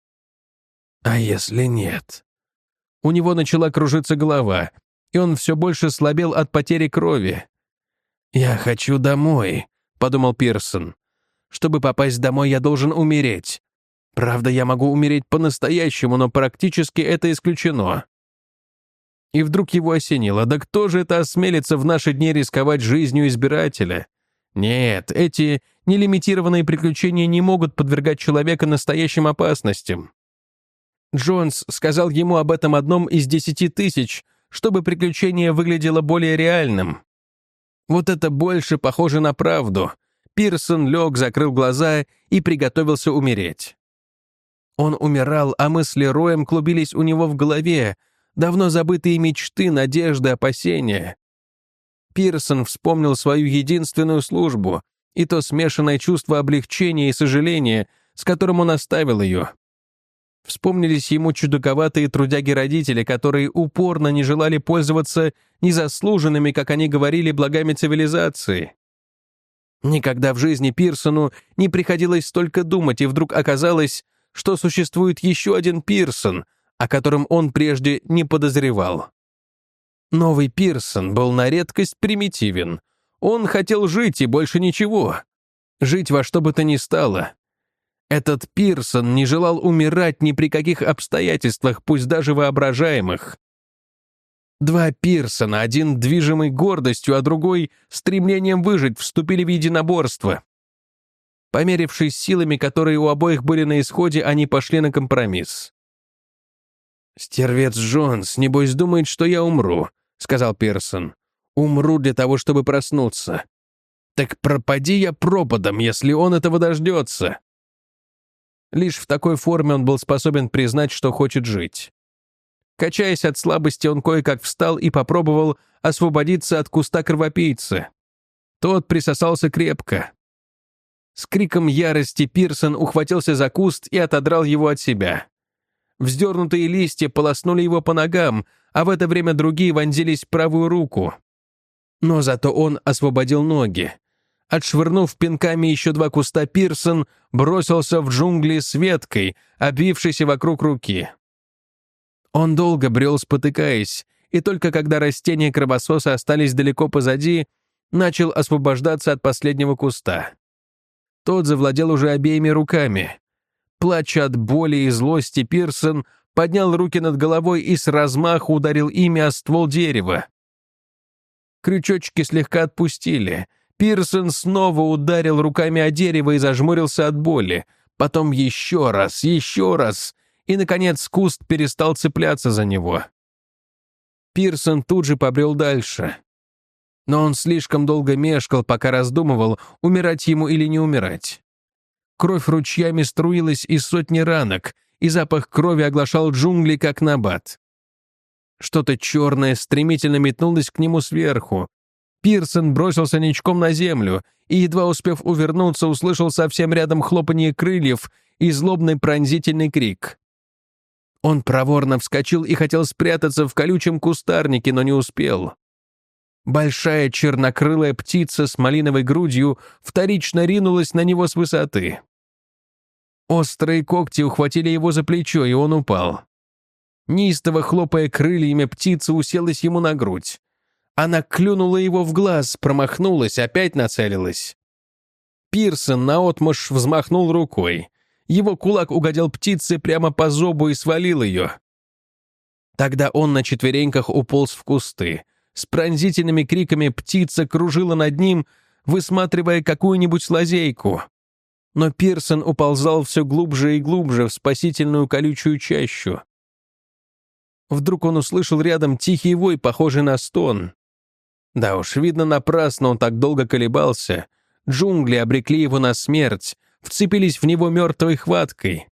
А если нет? У него начала кружиться голова, и он все больше слабел от потери крови. «Я хочу домой», — подумал Пирсон. «Чтобы попасть домой, я должен умереть. Правда, я могу умереть по-настоящему, но практически это исключено». И вдруг его осенило: да кто же это осмелится в наши дни рисковать жизнью избирателя? Нет, эти нелимитированные приключения не могут подвергать человека настоящим опасностям. Джонс сказал ему об этом одном из десяти тысяч, чтобы приключение выглядело более реальным. Вот это больше похоже на правду. Пирсон лег, закрыл глаза и приготовился умереть. Он умирал, а мысли роем клубились у него в голове, давно забытые мечты, надежды, опасения. Пирсон вспомнил свою единственную службу и то смешанное чувство облегчения и сожаления, с которым он оставил ее. Вспомнились ему чудаковатые трудяги-родители, которые упорно не желали пользоваться незаслуженными, как они говорили, благами цивилизации. Никогда в жизни Пирсону не приходилось столько думать, и вдруг оказалось, что существует еще один Пирсон, о котором он прежде не подозревал. Новый Пирсон был на редкость примитивен. Он хотел жить и больше ничего. Жить во что бы то ни стало. Этот Пирсон не желал умирать ни при каких обстоятельствах, пусть даже воображаемых. Два Пирсона, один движимый гордостью, а другой стремлением выжить, вступили в единоборство. Померившись силами, которые у обоих были на исходе, они пошли на компромисс. «Стервец Джонс, небось, думает, что я умру», — сказал Пирсон. «Умру для того, чтобы проснуться. Так пропади я пропадом, если он этого дождется». Лишь в такой форме он был способен признать, что хочет жить. Качаясь от слабости, он кое-как встал и попробовал освободиться от куста кровопийцы. Тот присосался крепко. С криком ярости Пирсон ухватился за куст и отодрал его от себя. Вздернутые листья полоснули его по ногам, а в это время другие вонзились в правую руку. Но зато он освободил ноги. Отшвырнув пинками еще два куста, Пирсон бросился в джунгли с веткой, обвившейся вокруг руки. Он долго брел, спотыкаясь, и только когда растения кровососа остались далеко позади, начал освобождаться от последнего куста. Тот завладел уже обеими руками. Плача от боли и злости, Пирсон поднял руки над головой и с размаху ударил ими о ствол дерева. Крючочки слегка отпустили. Пирсон снова ударил руками о дерево и зажмурился от боли. Потом еще раз, еще раз, и, наконец, куст перестал цепляться за него. Пирсон тут же побрел дальше. Но он слишком долго мешкал, пока раздумывал, умирать ему или не умирать. Кровь ручьями струилась из сотни ранок, и запах крови оглашал джунгли, как набат. Что-то черное стремительно метнулось к нему сверху. Пирсон бросился ничком на землю и, едва успев увернуться, услышал совсем рядом хлопанье крыльев и злобный пронзительный крик. Он проворно вскочил и хотел спрятаться в колючем кустарнике, но не успел. Большая чернокрылая птица с малиновой грудью вторично ринулась на него с высоты. Острые когти ухватили его за плечо, и он упал. Неистово хлопая крыльями, птица уселась ему на грудь. Она клюнула его в глаз, промахнулась, опять нацелилась. Пирсон наотмашь взмахнул рукой. Его кулак угодил птице прямо по зобу и свалил ее. Тогда он на четвереньках уполз в кусты. С пронзительными криками птица кружила над ним, высматривая какую-нибудь лазейку. Но Пирсон уползал все глубже и глубже в спасительную колючую чащу. Вдруг он услышал рядом тихий вой, похожий на стон. Да уж, видно, напрасно он так долго колебался. Джунгли обрекли его на смерть, вцепились в него мертвой хваткой.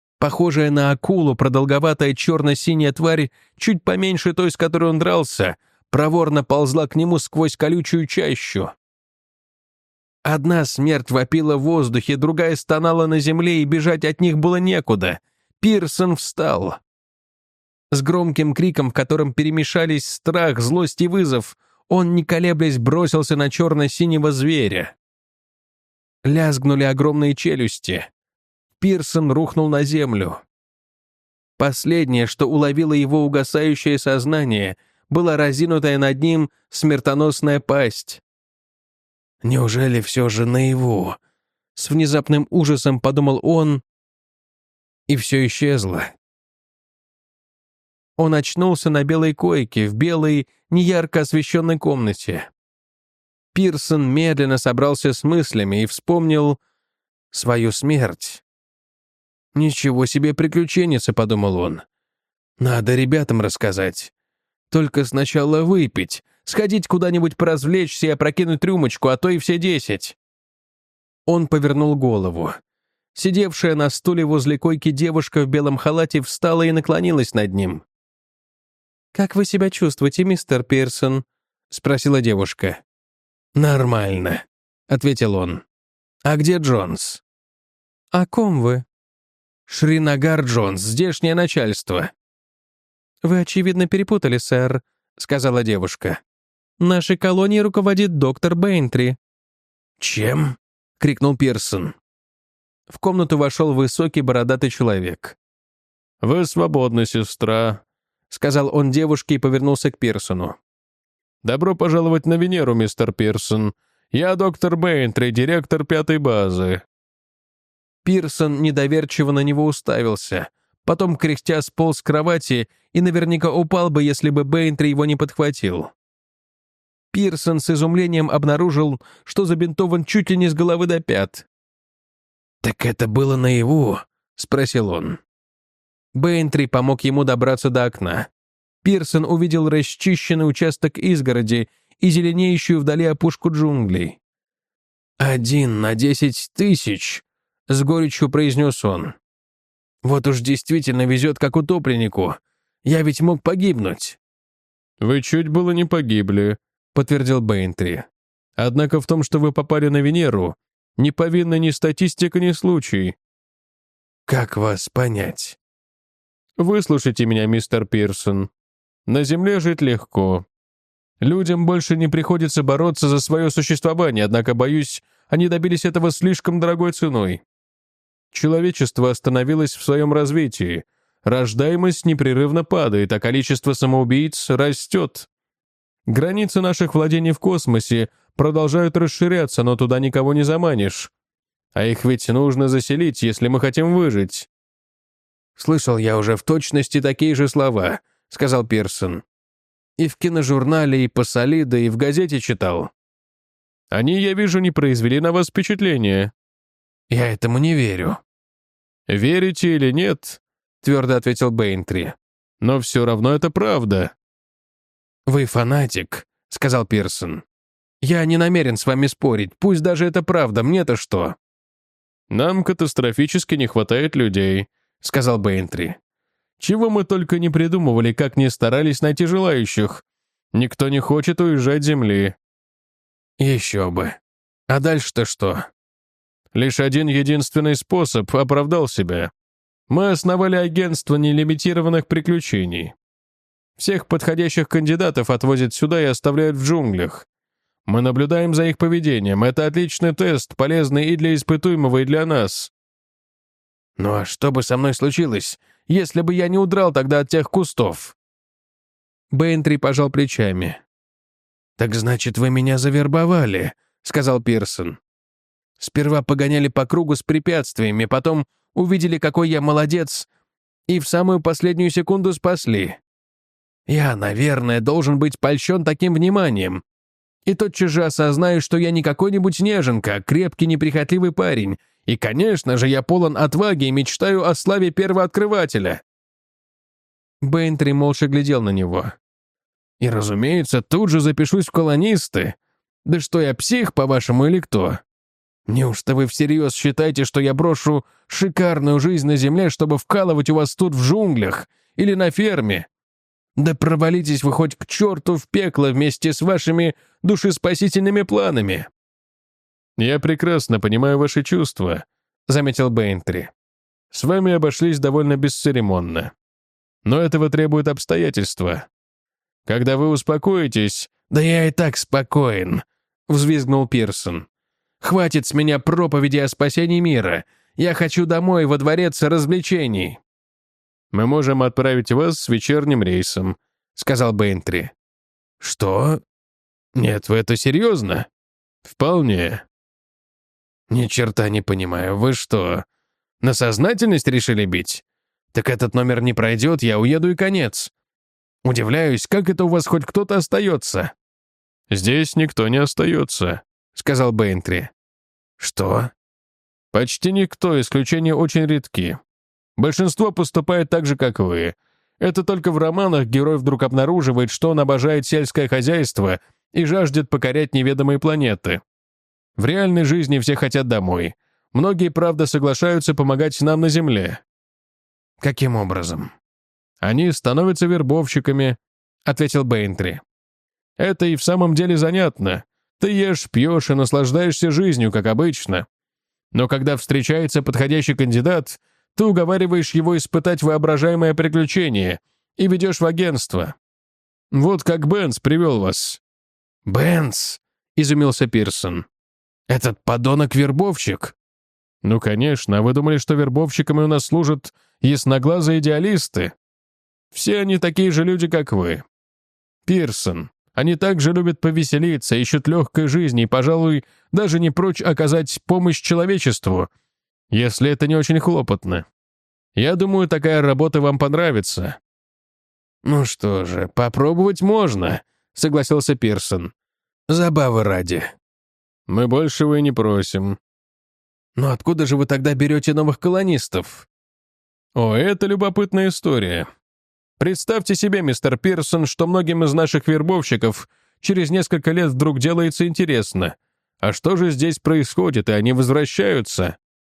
Похожая на акулу, продолговатая черно-синяя тварь, чуть поменьше той, с которой он дрался, проворно ползла к нему сквозь колючую чащу. Одна смерть вопила в воздухе, другая стонала на земле, и бежать от них было некуда. Пирсон встал. С громким криком, в котором перемешались страх, злость и вызов, он, не колеблясь, бросился на черно-синего зверя. Лязгнули огромные челюсти. Пирсон рухнул на землю. Последнее, что уловило его угасающее сознание, была разинутая над ним смертоносная пасть. «Неужели все же наяву?» — с внезапным ужасом подумал он, и все исчезло. Он очнулся на белой койке, в белой, неярко освещенной комнате. Пирсон медленно собрался с мыслями и вспомнил свою смерть. «Ничего себе приключенница», — подумал он. «Надо ребятам рассказать. Только сначала выпить, сходить куда-нибудь поразвлечься и опрокинуть рюмочку, а то и все десять». Он повернул голову. Сидевшая на стуле возле койки девушка в белом халате встала и наклонилась над ним. «Как вы себя чувствуете, мистер Пирсон?» — спросила девушка. «Нормально», — ответил он. «А где Джонс?» «О ком вы?» «Шринагар Джонс, здешнее начальство». «Вы, очевидно, перепутали, сэр», — сказала девушка. «Нашей колонией руководит доктор Бэйнтри». «Чем?» — крикнул Пирсон. В комнату вошел высокий бородатый человек. «Вы свободны, сестра», — сказал он девушке и повернулся к Пирсону. «Добро пожаловать на Венеру, мистер Пирсон. Я доктор Бэйнтри, директор пятой базы». Пирсон недоверчиво на него уставился, потом, кряхтя, сполз с кровати и наверняка упал бы, если бы Бэйнтри его не подхватил. Пирсон с изумлением обнаружил, что забинтован чуть ли не с головы до пят. «Так это было наяву?» — спросил он. Бэйнтри помог ему добраться до окна. Пирсон увидел расчищенный участок изгороди и зеленеющую вдали опушку джунглей. «Один на десять тысяч!» — с горечью произнес он. «Вот уж действительно везет, как утопленнику. Я ведь мог погибнуть». «Вы чуть было не погибли», — подтвердил Бэйнтри. «Однако в том, что вы попали на Венеру, не повинна ни статистика, ни случай». «Как вас понять?» «Выслушайте меня, мистер Пирсон. На Земле жить легко. Людям больше не приходится бороться за свое существование, однако, боюсь, они добились этого слишком дорогой ценой. Человечество остановилось в своем развитии. Рождаемость непрерывно падает, а количество самоубийц растет. Границы наших владений в космосе продолжают расширяться, но туда никого не заманишь. А их ведь нужно заселить, если мы хотим выжить». «Слышал я уже в точности такие же слова», — сказал Пирсон. «И в киножурнале, и по Солидо, и в газете читал». «Они, я вижу, не произвели на вас впечатления». «Я этому не верю». «Верите или нет?» — твердо ответил Бэйнтри. «Но все равно это правда». «Вы фанатик», — сказал Пирсон. «Я не намерен с вами спорить, пусть даже это правда, мне-то что?» «Нам катастрофически не хватает людей», — сказал Бэйнтри. «Чего мы только не придумывали, как не старались найти желающих. Никто не хочет уезжать с Земли». «Еще бы. А дальше-то что?» «Лишь один единственный способ оправдал себя. Мы основали агентство нелимитированных приключений. Всех подходящих кандидатов отвозят сюда и оставляют в джунглях. Мы наблюдаем за их поведением. Это отличный тест, полезный и для испытуемого, и для нас». «Ну а что бы со мной случилось, если бы я не удрал тогда от тех кустов?» Бэйнтри пожал плечами. «Так значит, вы меня завербовали», — сказал Пирсон. «Сперва погоняли по кругу с препятствиями, потом увидели, какой я молодец, и в самую последнюю секунду спасли. Я, наверное, должен быть польщен таким вниманием. И тотчас же осознаю, что я не какой-нибудь неженка, а крепкий, неприхотливый парень. И, конечно же, я полон отваги и мечтаю о славе первооткрывателя». Бэйнтри молча глядел на него. «И, разумеется, тут же запишусь в колонисты. Да что я, псих, по-вашему, или кто? Неужто вы всерьез считаете, что я брошу шикарную жизнь на земле, чтобы вкалывать у вас тут в джунглях или на ферме? Да провалитесь вы хоть к черту в пекло вместе с вашими душеспасительными планами!» «Я прекрасно понимаю ваши чувства», — заметил Бэйнтри. «С вами обошлись довольно бесцеремонно. Но этого требуют обстоятельства. Когда вы успокоитесь...» «Да я и так спокоен», — взвизгнул Пирсон. «Хватит с меня проповеди о спасении мира. Я хочу домой, во дворец развлечений». «Мы можем отправить вас с вечерним рейсом», — сказал Бэйнтри. «Что? Нет, вы это серьезно?» «Вполне». «Ни черта не понимаю. Вы что, на сознательность решили бить? Так этот номер не пройдет, я уеду и конец. Удивляюсь, как это у вас хоть кто-то остается?» «Здесь никто не остается», — сказал Бэйнтри. «Что?» «Почти никто, исключения очень редки. Большинство поступает так же, как вы. Это только в романах герой вдруг обнаруживает, что он обожает сельское хозяйство и жаждет покорять неведомые планеты. В реальной жизни все хотят домой. Многие, правда, соглашаются помогать нам на Земле». «Каким образом?» «Они становятся вербовщиками», — ответил Бэйнтри. «Это и в самом деле занятно. Ты ешь, пьешь и наслаждаешься жизнью, как обычно. Но когда встречается подходящий кандидат, ты уговариваешь его испытать воображаемое приключение и ведешь в агентство. Вот как Бенц привел вас». «Бенц?» — изумился Пирсон. «Этот подонок-вербовщик?» «Ну, конечно, а вы думали, что вербовщиками у нас служат ясноглазые идеалисты? Все они такие же люди, как вы. Пирсон, они также любят повеселиться, ищут легкой жизни и, пожалуй, даже не прочь оказать помощь человечеству, если это не очень хлопотно. Я думаю, такая работа вам понравится». «Ну что же, попробовать можно», — согласился Пирсон. «Забавы ради». «Мы большего и не просим». «Но откуда же вы тогда берете новых колонистов?» «О, это любопытная история. Представьте себе, мистер Пирсон, что многим из наших вербовщиков через несколько лет вдруг делается интересно. А что же здесь происходит, и они возвращаются?»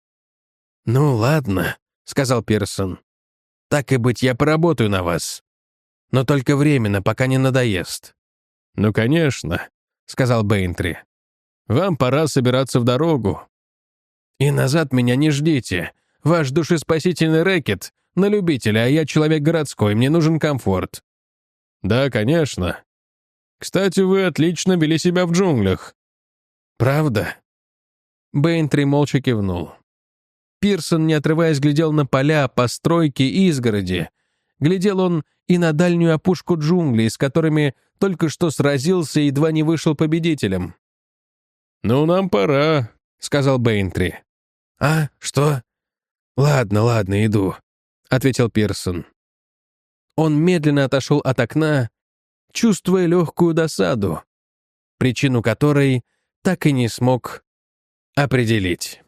«Ну ладно», — сказал Пирсон. «Так и быть, я поработаю на вас. Но только временно, пока не надоест». «Ну, конечно», — сказал Бэйнтри. «Вам пора собираться в дорогу». «И назад меня не ждите. Ваш душеспасительный рэкет на любителя, а я человек городской, мне нужен комфорт». «Да, конечно. Кстати, вы отлично вели себя в джунглях». «Правда?» Бэйнтри молча кивнул. Пирсон, не отрываясь, глядел на поля, постройки и изгороди. Глядел он и на дальнюю опушку джунглей, с которыми только что сразился и едва не вышел победителем. «Ну, нам пора», — сказал Бэйнтри. «А, что?» «Ладно, ладно, иду», — ответил Пирсон. Он медленно отошел от окна, чувствуя легкую досаду, причину которой так и не смог определить.